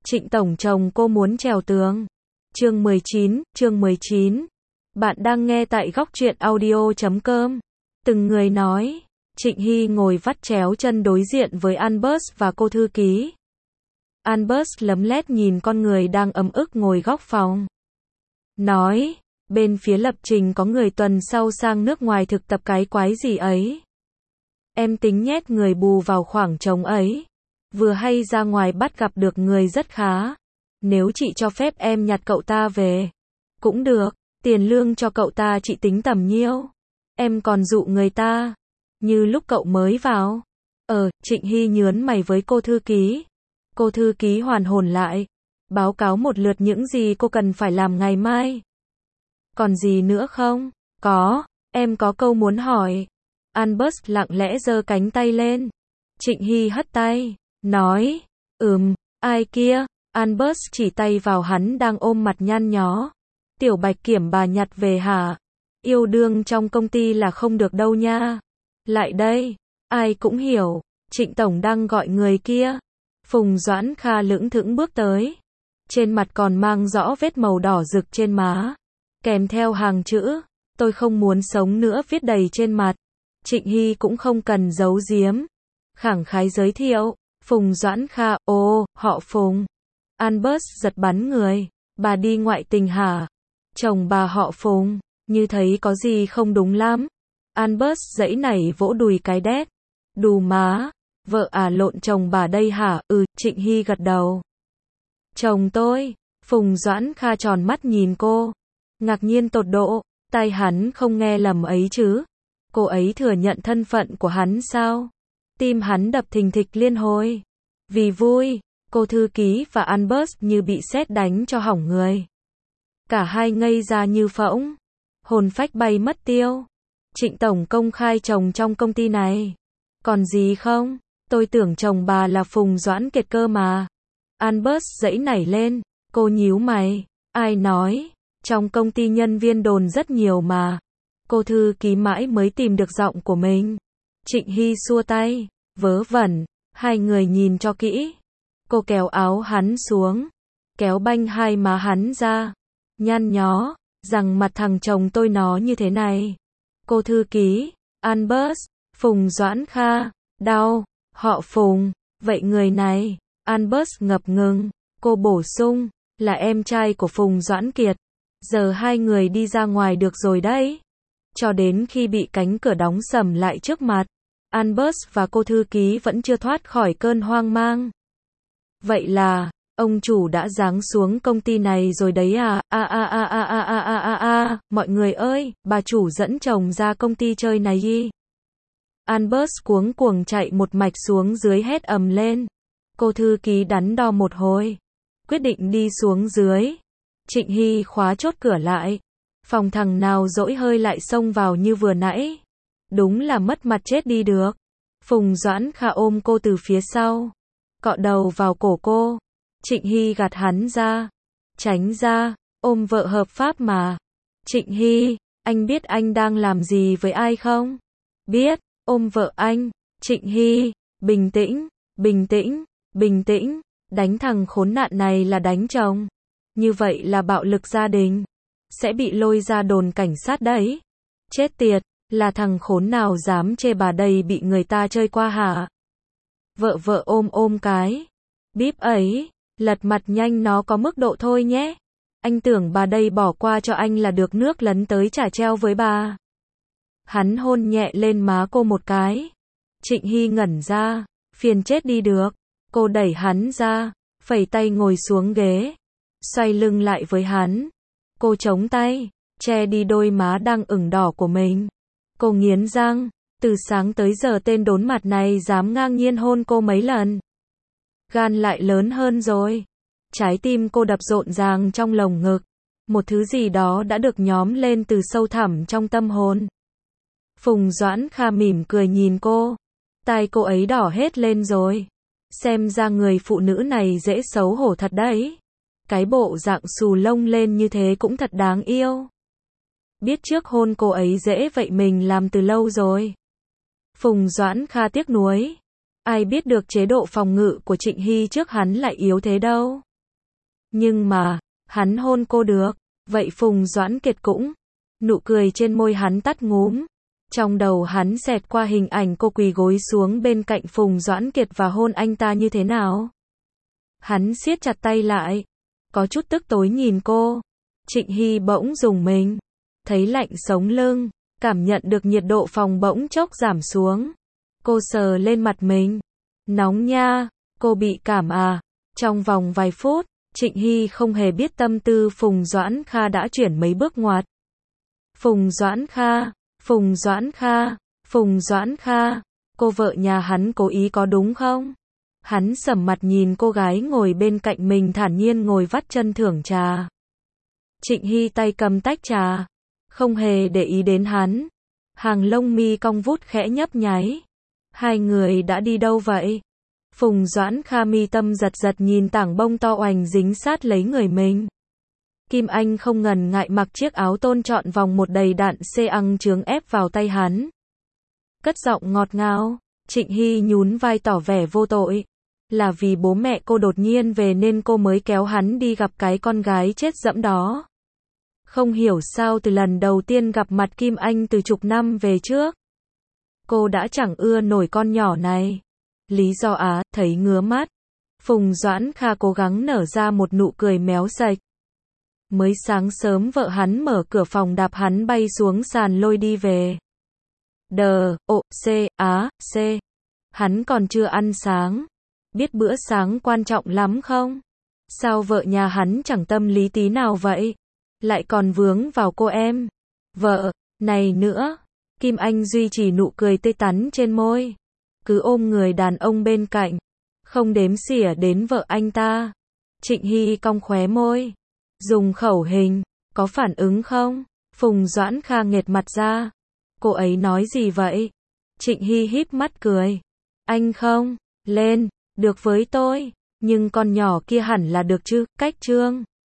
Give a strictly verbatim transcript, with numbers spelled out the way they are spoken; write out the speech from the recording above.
Trịnh tổng chồng cô muốn trèo tường. Chương mười chín, chương mười chín. Bạn đang nghe tại góc truyện audio chấm com. Từng người nói. Trịnh Hy ngồi vắt chéo chân đối diện với Albert và cô thư ký. Albert lấm lét nhìn con người đang ấm ức ngồi góc phòng. Nói, bên phía lập trình có người tuần sau sang nước ngoài thực tập cái quái gì ấy. Em tính nhét người bù vào khoảng trống ấy. Vừa hay ra ngoài bắt gặp được người rất khá. Nếu chị cho phép em nhặt cậu ta về. Cũng được, tiền lương cho cậu ta chị tính tầm nhiêu. Em còn dụ người ta. Như lúc cậu mới vào. Ờ, Trịnh Hy nhớn mày với cô thư ký. Cô thư ký hoàn hồn lại. Báo cáo một lượt những gì cô cần phải làm ngày mai. Còn gì nữa không? Có, em có câu muốn hỏi. Albert lặng lẽ giơ cánh tay lên. Trịnh Hy hất tay, nói, ừm, ai kia? Albert chỉ tay vào hắn đang ôm mặt nhăn nhó. Tiểu Bạch Kiểm bà nhặt về hả? Yêu đương trong công ty là không được đâu nha. Lại đây, ai cũng hiểu, Trịnh Tổng đang gọi người kia. Phùng Doãn Kha lững thững bước tới. Trên mặt còn mang rõ vết màu đỏ rực trên má. Kèm theo hàng chữ, tôi không muốn sống nữa viết đầy trên mặt. Trịnh Hy cũng không cần giấu giếm. Khẳng khái giới thiệu, Phùng Doãn Kha, ồ, họ Phùng. Albert giật bắn người, bà đi ngoại tình hả? Chồng bà họ Phùng, như thấy có gì không đúng lắm. Albert giãy nảy vỗ đùi cái đét. Đù má, vợ à lộn chồng bà đây hả? Ừ, Trịnh Hy gật đầu. Chồng tôi, Phùng Doãn Kha tròn mắt nhìn cô. Ngạc nhiên tột độ, tai hắn không nghe lầm ấy chứ. Cô ấy thừa nhận thân phận của hắn sao? Tim hắn đập thình thịch liên hồi. Vì vui, cô thư ký và Albert như bị sét đánh cho hỏng người. Cả hai ngây ra như phỗng. Hồn phách bay mất tiêu. Trịnh Tổng công khai chồng trong công ty này. Còn gì không? Tôi tưởng chồng bà là Phùng Doãn Kiệt cơ mà. Albert giãy nảy lên. Cô nhíu mày. Ai nói? Trong công ty nhân viên đồn rất nhiều mà. Cô thư ký mãi mới tìm được giọng của mình. Trịnh Hy xua tay. Vớ vẩn. Hai người nhìn cho kỹ. Cô kéo áo hắn xuống. Kéo banh hai má hắn ra. Nhăn nhó. Rằng mặt thằng chồng tôi nó như thế này. Cô thư ký. Albert. Phùng Doãn Kha. Đau. Họ Phùng. Vậy người này. Albert ngập ngừng. Cô bổ sung. Là em trai của Phùng Doãn Kiệt. Giờ hai người đi ra ngoài được rồi đấy. Cho đến khi bị cánh cửa đóng sầm lại trước mặt. Albert và cô thư ký vẫn chưa thoát khỏi cơn hoang mang. Vậy là, ông chủ đã giáng xuống công ty này rồi đấy à? A a a a a a a a a, mọi người ơi, bà chủ dẫn chồng ra công ty chơi này đi. Albert cuống cuồng chạy một mạch xuống dưới hét ầm lên. Cô thư ký đắn đo một hồi. Quyết định đi xuống dưới. Trịnh Hy khóa chốt cửa lại. Phòng thằng nào dỗi hơi lại xông vào như vừa nãy. Đúng là mất mặt chết đi được. Phùng Doãn Kha ôm cô từ phía sau. Cọ đầu vào cổ cô. Trịnh Hy gạt hắn ra. Tránh ra, ôm vợ hợp pháp mà. Trịnh Hy, anh biết anh đang làm gì với ai không? Biết, ôm vợ anh. Trịnh Hy, bình tĩnh, bình tĩnh, bình tĩnh. Đánh thằng khốn nạn này là đánh chồng. Như vậy là bạo lực gia đình. Sẽ bị lôi ra đồn cảnh sát đấy. Chết tiệt, là thằng khốn nào dám chê bà đây bị người ta chơi qua hả? Vợ vợ ôm ôm cái. Bíp ấy, lật mặt nhanh nó có mức độ thôi nhé. Anh tưởng bà đây bỏ qua cho anh là được nước lấn tới trả treo với bà. Hắn hôn nhẹ lên má cô một cái. Trịnh Hy ngẩn ra, phiền chết đi được. Cô đẩy hắn ra, phẩy tay ngồi xuống ghế. Xoay lưng lại với hắn. Cô chống tay, che đi đôi má đang ửng đỏ của mình. Cô nghiến răng, từ sáng tới giờ tên đốn mặt này dám ngang nhiên hôn cô mấy lần. Gan lại lớn hơn rồi. Trái tim cô đập rộn ràng trong lồng ngực. Một thứ gì đó đã được nhóm lên từ sâu thẳm trong tâm hồn. Phùng Doãn Kha mỉm cười nhìn cô. Tai cô ấy đỏ hết lên rồi. Xem ra người phụ nữ này dễ xấu hổ thật đấy. Cái bộ dạng xù lông lên như thế cũng thật đáng yêu. Biết trước hôn cô ấy dễ vậy mình làm từ lâu rồi. Phùng Doãn Kha tiếc nuối. Ai biết được chế độ phòng ngự của Trịnh Hy trước hắn lại yếu thế đâu. Nhưng mà, hắn hôn cô được. Vậy Phùng Doãn Kiệt cũng. Nụ cười trên môi hắn tắt ngúm. Trong đầu hắn xẹt qua hình ảnh cô quỳ gối xuống bên cạnh Phùng Doãn Kiệt và hôn anh ta như thế nào. Hắn siết chặt tay lại. Có chút tức tối nhìn cô. Trịnh Hy bỗng rùng mình. Thấy lạnh sống lưng. Cảm nhận được nhiệt độ phòng bỗng chốc giảm xuống. Cô sờ lên mặt mình. Nóng nha. Cô bị cảm à. Trong vòng vài phút, Trịnh Hy không hề biết tâm tư Phùng Doãn Kha đã chuyển mấy bước ngoặt. Phùng Doãn Kha, Phùng Doãn Kha, Phùng Doãn Kha, cô vợ nhà hắn cố ý có đúng không? Hắn sầm mặt nhìn cô gái ngồi bên cạnh mình thản nhiên ngồi vắt chân thưởng trà. Trịnh Hy tay cầm tách trà, không hề để ý đến hắn. Hàng lông mi cong vút khẽ nhấp nháy. Hai người đã đi đâu vậy? Phùng Doãn Kha mi tâm giật giật nhìn tảng bông to oành dính sát lấy người mình. Kim Anh không ngần ngại mặc chiếc áo tôn trọn vòng một đầy đặn xê ăng chướng ép vào tay hắn. Cất giọng ngọt ngào, Trịnh Hy nhún vai tỏ vẻ vô tội. Là vì bố mẹ cô đột nhiên về nên cô mới kéo hắn đi gặp cái con gái chết dẫm đó. Không hiểu sao từ lần đầu tiên gặp mặt Kim Anh từ chục năm về trước, cô đã chẳng ưa nổi con nhỏ này. Lý do á, thấy ngứa mắt. Phùng Doãn Kha cố gắng nở ra một nụ cười méo sạch. Mới sáng sớm vợ hắn mở cửa phòng đạp hắn bay xuống sàn lôi đi về. Đờ, ộ, c, á, c. Hắn còn chưa ăn sáng. Biết bữa sáng quan trọng lắm không? Sao vợ nhà hắn chẳng tâm lý tí nào vậy? Lại còn vướng vào cô em. Vợ, này nữa. Kim Anh duy trì nụ cười tươi tắn trên môi. Cứ ôm người đàn ông bên cạnh. Không đếm xỉa đến vợ anh ta. Trịnh Hy cong khóe môi. Dùng khẩu hình. Có phản ứng không? Phùng Doãn Kha nghệt mặt ra. Cô ấy nói gì vậy? Trịnh Hy híp mắt cười. Anh không. Lên. Được với tôi. Nhưng con nhỏ kia hẳn là được chứ. Cách trương.